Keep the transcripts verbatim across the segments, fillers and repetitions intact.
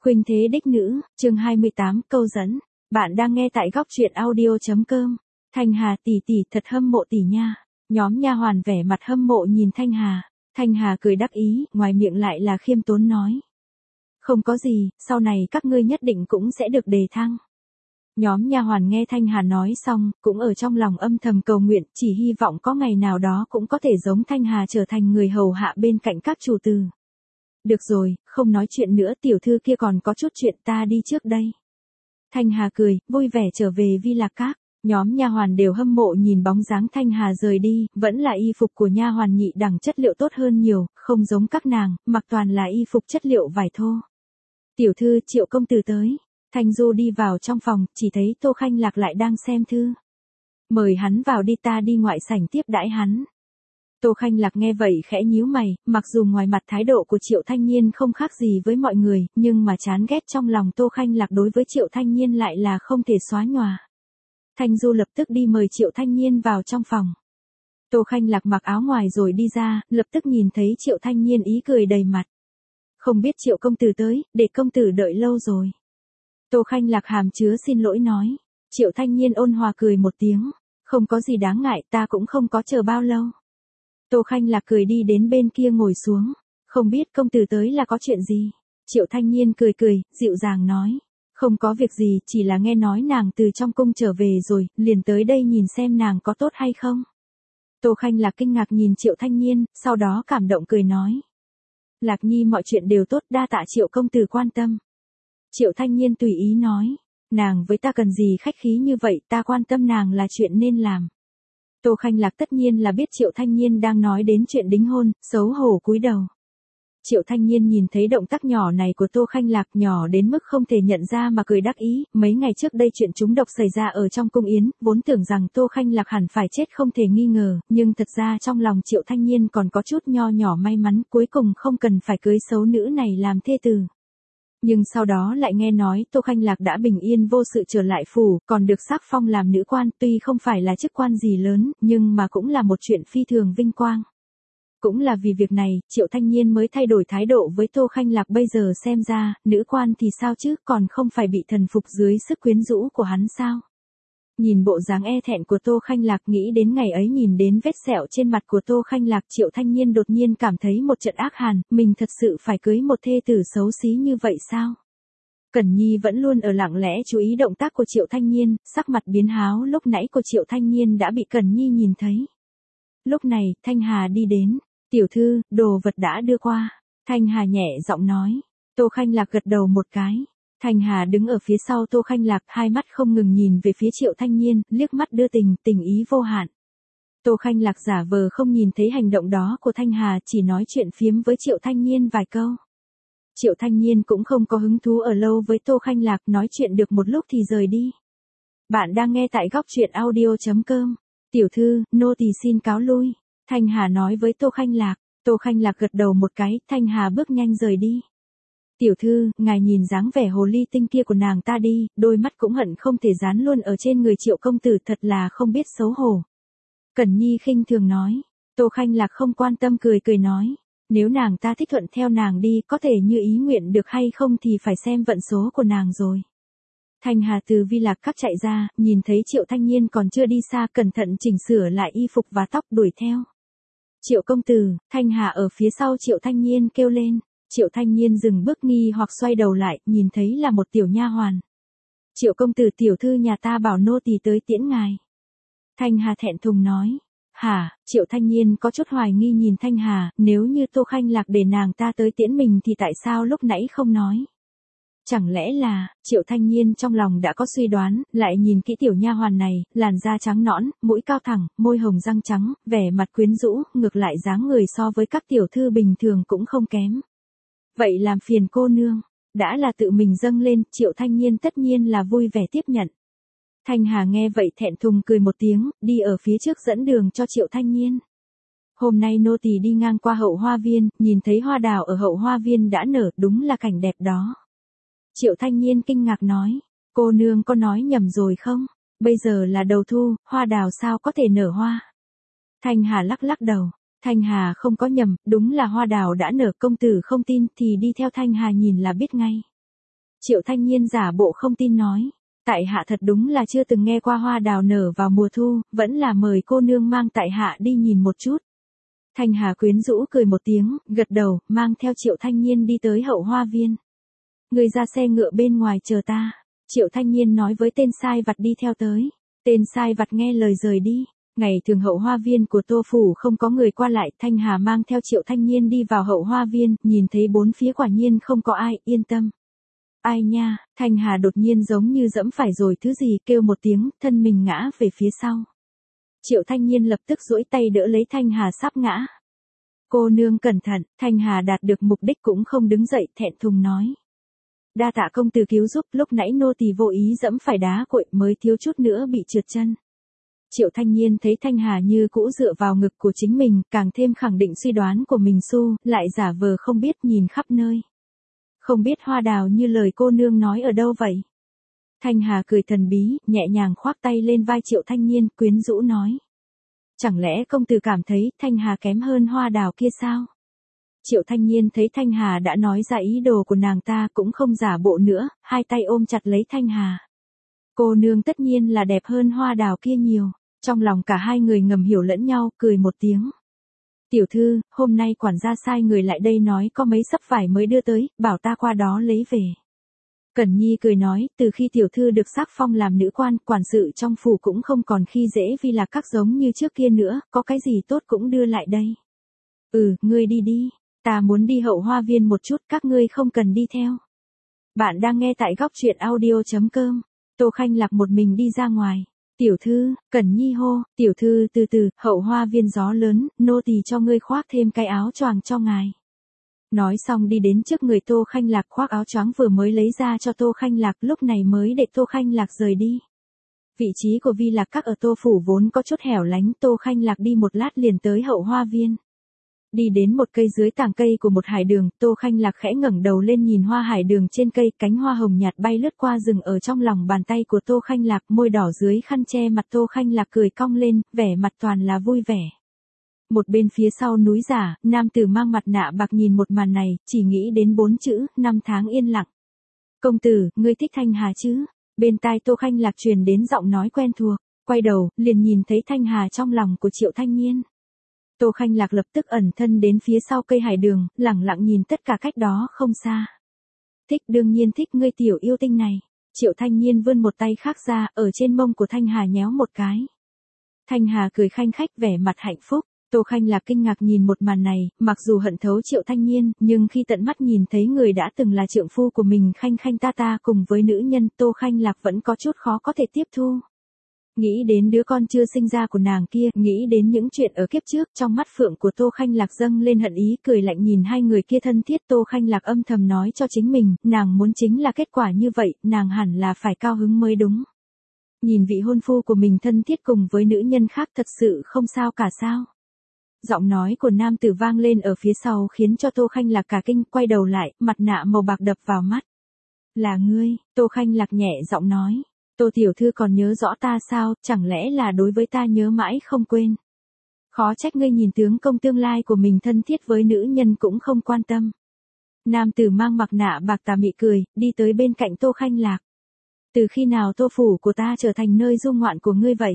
Khuynh thế đích nữ, chương hai mươi tám, câu dẫn. Bạn đang nghe tại góc truyện audio chấm com. Thanh Hà tỷ tỷ thật hâm mộ tỷ nha. Nhóm nha hoàn vẻ mặt hâm mộ nhìn Thanh Hà. Thanh Hà cười đắc ý, ngoài miệng lại là khiêm tốn nói. Không có gì, sau này các ngươi nhất định cũng sẽ được đề thăng. Nhóm nha hoàn nghe Thanh Hà nói xong, cũng ở trong lòng âm thầm cầu nguyện, chỉ hy vọng có ngày nào đó cũng có thể giống Thanh Hà trở thành người hầu hạ bên cạnh các chủ tử. Được rồi, không nói chuyện nữa, tiểu thư kia còn có chút chuyện, ta đi trước đây. Thanh Hà cười, vui vẻ trở về Vi Lạc Các. Nhóm nha hoàn đều hâm mộ nhìn bóng dáng Thanh Hà rời đi, vẫn là y phục của nha hoàn nhị đẳng chất liệu tốt hơn nhiều, không giống các nàng, mặc toàn là y phục chất liệu vải thô. Tiểu thư, Triệu công tử tới. Thanh Du đi vào trong phòng, chỉ thấy Tô Khanh Lạc lại đang xem thư. Mời hắn vào đi, ta đi ngoại sảnh tiếp đãi hắn. Tô Khanh Lạc nghe vậy khẽ nhíu mày, mặc dù ngoài mặt thái độ của Triệu Thanh Nhiên không khác gì với mọi người, nhưng mà chán ghét trong lòng Tô Khanh Lạc đối với Triệu Thanh Nhiên lại là không thể xóa nhòa. Thanh Du lập tức đi mời Triệu Thanh Nhiên vào trong phòng. Tô Khanh Lạc mặc áo ngoài rồi đi ra, lập tức nhìn thấy Triệu Thanh Nhiên ý cười đầy mặt. Không biết Triệu công tử tới, để công tử đợi lâu rồi. Tô Khanh Lạc hàm chứa xin lỗi nói. Triệu Thanh Nhiên ôn hòa cười một tiếng. Không có gì đáng ngại, ta cũng không có chờ bao lâu. Tô Khanh Lạc cười đi đến bên kia ngồi xuống. Không biết công tử tới là có chuyện gì? Triệu Thanh Nhiên cười cười, dịu dàng nói. Không có việc gì, chỉ là nghe nói nàng từ trong cung trở về rồi, liền tới đây nhìn xem nàng có tốt hay không. Tô Khanh Lạc kinh ngạc nhìn Triệu Thanh Nhiên, sau đó cảm động cười nói. Lạc Nhi mọi chuyện đều tốt, đa tạ Triệu công tử quan tâm. Triệu Thanh Nhiên tùy ý nói. Nàng với ta cần gì khách khí như vậy, ta quan tâm nàng là chuyện nên làm. Tô Khanh Lạc tất nhiên là biết Triệu Thanh Nhiên đang nói đến chuyện đính hôn, xấu hổ cúi đầu. Triệu Thanh Nhiên nhìn thấy động tác nhỏ này của Tô Khanh Lạc nhỏ đến mức không thể nhận ra mà cười đắc ý, mấy ngày trước đây chuyện trúng độc xảy ra ở trong cung yến, vốn tưởng rằng Tô Khanh Lạc hẳn phải chết không thể nghi ngờ, nhưng thật ra trong lòng Triệu Thanh Nhiên còn có chút nho nhỏ may mắn, cuối cùng không cần phải cưới xấu nữ này làm thê tử. Nhưng sau đó lại nghe nói Tô Khanh Lạc đã bình yên vô sự trở lại phủ, còn được sắc phong làm nữ quan, tuy không phải là chức quan gì lớn, nhưng mà cũng là một chuyện phi thường vinh quang. Cũng là vì việc này, Triệu Thanh Nhiên mới thay đổi thái độ với Tô Khanh Lạc, bây giờ xem ra, nữ quan thì sao chứ, còn không phải bị thần phục dưới sức quyến rũ của hắn sao? Nhìn bộ dáng e thẹn của Tô Khanh Lạc, nghĩ đến ngày ấy nhìn đến vết sẹo trên mặt của Tô Khanh Lạc, Triệu Thanh Nhiên đột nhiên cảm thấy một trận ác hàn, mình thật sự phải cưới một thê tử xấu xí như vậy sao? Cẩn Nhi vẫn luôn ở lặng lẽ chú ý động tác của Triệu Thanh Nhiên, sắc mặt biến háo lúc nãy của Triệu Thanh Nhiên đã bị Cẩn Nhi nhìn thấy. Lúc này, Thanh Hà đi đến. Tiểu thư, đồ vật đã đưa qua. Thanh Hà nhẹ giọng nói. Tô Khanh Lạc gật đầu một cái. Thanh Hà đứng ở phía sau Tô Khanh Lạc, hai mắt không ngừng nhìn về phía Triệu Thanh Nhiên, liếc mắt đưa tình, tình ý vô hạn. Tô Khanh Lạc giả vờ không nhìn thấy hành động đó của Thanh Hà, chỉ nói chuyện phiếm với Triệu Thanh Nhiên vài câu. Triệu Thanh Nhiên cũng không có hứng thú ở lâu với Tô Khanh Lạc, nói chuyện được một lúc thì rời đi. Bạn đang nghe tại góc truyện audio chấm com. Tiểu thư, nô tỳ xin cáo lui. Thanh Hà nói với Tô Khanh Lạc. Tô Khanh Lạc gật đầu một cái, Thanh Hà bước nhanh rời đi. Tiểu thư, ngài nhìn dáng vẻ hồ ly tinh kia của nàng ta đi, đôi mắt cũng hận không thể dán luôn ở trên người Triệu công tử, thật là không biết xấu hổ. Cẩn Nhi khinh thường nói. Tô Khanh Lạc không quan tâm cười cười nói. Nếu nàng ta thích thuận theo nàng đi, có thể như ý nguyện được hay không thì phải xem vận số của nàng rồi. Thanh Hà từ Vi Lạc Các chạy ra, nhìn thấy Triệu Thanh Nhiên còn chưa đi xa, cẩn thận chỉnh sửa lại y phục và tóc đuổi theo. Triệu công tử, Thanh Hà ở phía sau Triệu Thanh Nhiên kêu lên. Triệu Thanh Nhiên dừng bước nghi hoặc xoay đầu lại, nhìn thấy là một tiểu nha hoàn. Triệu công tử, tiểu thư nhà ta bảo nô tỳ tới tiễn ngài. Thanh Hà thẹn thùng nói. Hả? Triệu Thanh Nhiên có chút hoài nghi nhìn Thanh Hà, nếu như Tô Khanh Lạc để nàng ta tới tiễn mình thì tại sao lúc nãy không nói? Chẳng lẽ là, Triệu Thanh Nhiên trong lòng đã có suy đoán, lại nhìn kỹ tiểu nha hoàn này, làn da trắng nõn, mũi cao thẳng, môi hồng răng trắng, vẻ mặt quyến rũ, ngược lại dáng người so với các tiểu thư bình thường cũng không kém. Vậy làm phiền cô nương, đã là tự mình dâng lên, Triệu Thanh Nhiên tất nhiên là vui vẻ tiếp nhận. Thanh Hà nghe vậy thẹn thùng cười một tiếng, đi ở phía trước dẫn đường cho Triệu Thanh Nhiên. Hôm nay nô tỳ đi ngang qua hậu hoa viên, nhìn thấy hoa đào ở hậu hoa viên đã nở, đúng là cảnh đẹp đó. Triệu Thanh Nhiên kinh ngạc nói, cô nương có nói nhầm rồi không? Bây giờ là đầu thu, hoa đào sao có thể nở hoa? Thanh Hà lắc lắc đầu, Thanh Hà không có nhầm, đúng là hoa đào đã nở, công tử không tin thì đi theo Thanh Hà nhìn là biết ngay. Triệu Thanh Nhiên giả bộ không tin nói. Tại hạ thật đúng là chưa từng nghe qua hoa đào nở vào mùa thu, vẫn là mời cô nương mang tại hạ đi nhìn một chút. Thanh Hà quyến rũ cười một tiếng, gật đầu, mang theo Triệu Thanh Nhiên đi tới hậu hoa viên. Người ra xe ngựa bên ngoài chờ ta. Triệu Thanh Nhiên nói với tên sai vặt đi theo tới. Tên sai vặt nghe lời rời đi. Ngày thường hậu hoa viên của Tô Phủ không có người qua lại, Thanh Hà mang theo Triệu Thanh Nhiên đi vào hậu hoa viên, nhìn thấy bốn phía quả nhiên không có ai, yên tâm. Ai nha, Thanh Hà đột nhiên giống như dẫm phải rồi thứ gì, kêu một tiếng, thân mình ngã về phía sau. Triệu Thanh Nhiên lập tức duỗi tay đỡ lấy Thanh Hà sắp ngã. Cô nương cẩn thận, Thanh Hà đạt được mục đích cũng không đứng dậy, thẹn thùng nói. Đa tạ công tử cứu giúp, lúc nãy nô tỳ vô ý dẫm phải đá cội mới thiếu chút nữa bị trượt chân. Triệu Thanh Nhiên thấy Thanh Hà như cũ dựa vào ngực của chính mình, càng thêm khẳng định suy đoán của mình xu, lại giả vờ không biết nhìn khắp nơi. Không biết hoa đào như lời cô nương nói ở đâu vậy? Thanh Hà cười thần bí, nhẹ nhàng khoác tay lên vai Triệu Thanh Nhiên, quyến rũ nói. Chẳng lẽ công tử cảm thấy Thanh Hà kém hơn hoa đào kia sao? Triệu Thanh Nhiên thấy Thanh Hà đã nói ra ý đồ của nàng ta cũng không giả bộ nữa, hai tay ôm chặt lấy Thanh Hà. Cô nương tất nhiên là đẹp hơn hoa đào kia nhiều. Trong lòng cả hai người ngầm hiểu lẫn nhau, cười một tiếng. Tiểu thư, hôm nay quản gia sai người lại đây nói có mấy sấp vải mới đưa tới, bảo ta qua đó lấy về. Cẩn Nhi cười nói, từ khi tiểu thư được sắc phong làm nữ quan, quản sự trong phủ cũng không còn khi dễ vì là các giống như trước kia nữa, có cái gì tốt cũng đưa lại đây. Ừ, ngươi đi đi, ta muốn đi hậu hoa viên một chút, các ngươi không cần đi theo. Bạn đang nghe tại góc truyện audio chấm com. Tô Khanh Lạc một mình đi ra ngoài. Tiểu thư, Cẩn Nhi hô, tiểu thư từ từ, hậu hoa viên gió lớn, nô tỳ cho ngươi khoác thêm cái áo choàng cho ngài. Nói xong đi đến trước người Tô Khanh Lạc, khoác áo choàng vừa mới lấy ra cho Tô Khanh Lạc, lúc này mới để Tô Khanh Lạc rời đi. Vị trí của Vi Lạc Các ở Tô Phủ vốn có chút hẻo lánh, Tô Khanh Lạc đi một lát liền tới hậu hoa viên. Đi đến một cây dưới tàng cây của một hải đường, Tô Khanh Lạc khẽ ngẩng đầu lên nhìn hoa hải đường trên cây, cánh hoa hồng nhạt bay lướt qua rừng ở trong lòng bàn tay của Tô Khanh Lạc, môi đỏ dưới khăn che mặt Tô Khanh Lạc cười cong lên, vẻ mặt toàn là vui vẻ. Một bên phía sau núi giả, nam tử mang mặt nạ bạc nhìn một màn này, chỉ nghĩ đến bốn chữ, năm tháng yên lặng. Công tử, ngươi thích Thanh Hà chứ? Bên tai Tô Khanh Lạc truyền đến giọng nói quen thuộc, quay đầu, liền nhìn thấy Thanh Hà trong lòng của Triệu Thanh Nhiên. Tô Khanh Lạc lập tức ẩn thân đến phía sau cây hải đường, lẳng lặng nhìn tất cả cách đó không xa. Thích, đương nhiên thích ngươi tiểu yêu tinh này. Triệu Thanh Nhiên vươn một tay khác ra, ở trên mông của Thanh Hà nhéo một cái. Thanh Hà cười khanh khách vẻ mặt hạnh phúc. Tô Khanh Lạc kinh ngạc nhìn một màn này, mặc dù hận thấu Triệu Thanh Nhiên, nhưng khi tận mắt nhìn thấy người đã từng là trượng phu của mình khanh khanh ta ta cùng với nữ nhân, Tô Khanh Lạc vẫn có chút khó có thể tiếp thu. Nghĩ đến đứa con chưa sinh ra của nàng kia, nghĩ đến những chuyện ở kiếp trước, trong mắt phượng của Tô Khanh Lạc dâng lên hận ý, cười lạnh nhìn hai người kia thân thiết. Tô Khanh Lạc âm thầm nói cho chính mình, nàng muốn chính là kết quả như vậy, nàng hẳn là phải cao hứng mới đúng. Nhìn vị hôn phu của mình thân thiết cùng với nữ nhân khác thật sự không sao cả sao. Giọng nói của nam tử vang lên ở phía sau khiến cho Tô Khanh Lạc cả kinh, quay đầu lại, mặt nạ màu bạc đập vào mắt. Là ngươi, Tô Khanh Lạc nhẹ giọng nói. Tô tiểu thư còn nhớ rõ ta sao, chẳng lẽ là đối với ta nhớ mãi không quên. Khó trách ngươi nhìn tướng công tương lai của mình thân thiết với nữ nhân cũng không quan tâm. Nam tử mang mặt nạ bạc tà mị cười, đi tới bên cạnh Tô Khanh Lạc. Từ khi nào Tô phủ của ta trở thành nơi du ngoạn của ngươi vậy?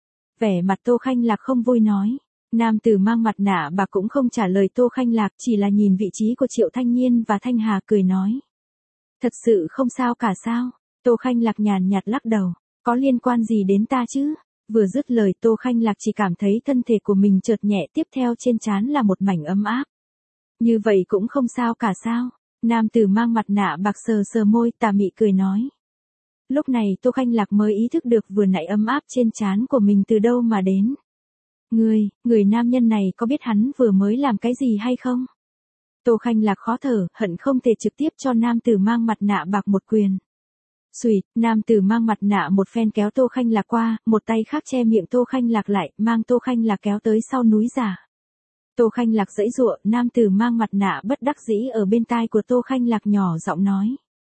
Vẻ mặt Tô Khanh Lạc không vui nói. Nam tử mang mặt nạ bạc cũng không trả lời Tô Khanh Lạc, chỉ là nhìn vị trí của Triệu Thanh Nhiên và Thanh Hà cười nói. Thật sự không sao cả sao? Tô Khanh Lạc nhàn nhạt lắc đầu, có liên quan gì đến ta chứ? Vừa dứt lời Tô Khanh Lạc chỉ cảm thấy thân thể của mình chợt nhẹ, tiếp theo trên trán là một mảnh ấm áp. Như vậy cũng không sao cả sao? Nam tử mang mặt nạ bạc sờ sờ môi, tà mị cười nói. Lúc này Tô Khanh Lạc mới ý thức được vừa nãy ấm áp trên trán của mình từ đâu mà đến. Người, người nam nhân này có biết hắn vừa mới làm cái gì hay không? Tô Khanh Lạc khó thở, hận không thể trực tiếp cho nam tử mang mặt nạ bạc một quyền. Xùyệt, nam tử mang mặt nạ một phen kéo Tô Khanh Lạc qua, một tay khác che miệng Tô Khanh Lạc lại, mang Tô Khanh Lạc kéo tới sau núi giả. Tô Khanh Lạc giãy giụa, nam tử mang mặt nạ bất đắc dĩ ở bên tai của Tô Khanh Lạc nhỏ giọng nói.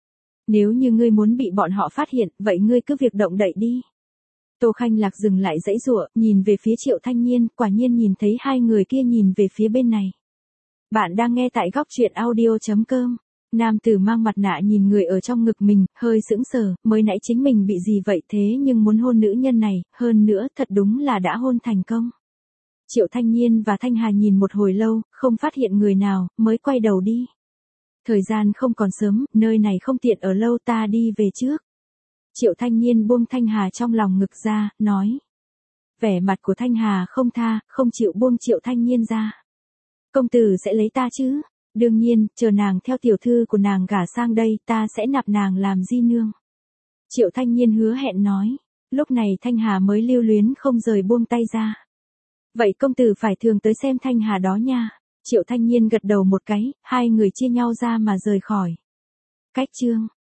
Nếu như ngươi muốn bị bọn họ phát hiện, vậy ngươi cứ việc động đậy đi. Tô Khanh Lạc dừng lại giãy giụa, nhìn về phía Triệu Thanh Nhiên, quả nhiên nhìn thấy hai người kia nhìn về phía bên này. Bạn đang nghe tại góc truyện audio chấm com. Nam tử mang mặt nạ nhìn người ở trong ngực mình, hơi sững sờ, mới nãy chính mình bị gì vậy thế nhưng muốn hôn nữ nhân này, hơn nữa thật đúng là đã hôn thành công. Triệu Thanh Nhiên và Thanh Hà nhìn một hồi lâu, không phát hiện người nào, mới quay đầu đi. Thời gian không còn sớm, nơi này không tiện ở lâu, ta đi về trước. Triệu Thanh Nhiên buông Thanh Hà trong lòng ngực ra, nói. Vẻ mặt của Thanh Hà không tha, không chịu buông Triệu Thanh Nhiên ra. Công tử sẽ lấy ta chứ? Đương nhiên, chờ nàng theo tiểu thư của nàng gả sang đây, ta sẽ nạp nàng làm di nương. Triệu Thanh Nhiên hứa hẹn nói. Lúc này Thanh Hà mới lưu luyến không rời buông tay ra. Vậy công tử phải thường tới xem Thanh Hà đó nha. Triệu Thanh Nhiên gật đầu một cái, hai người chia nhau ra mà rời khỏi. Cách chương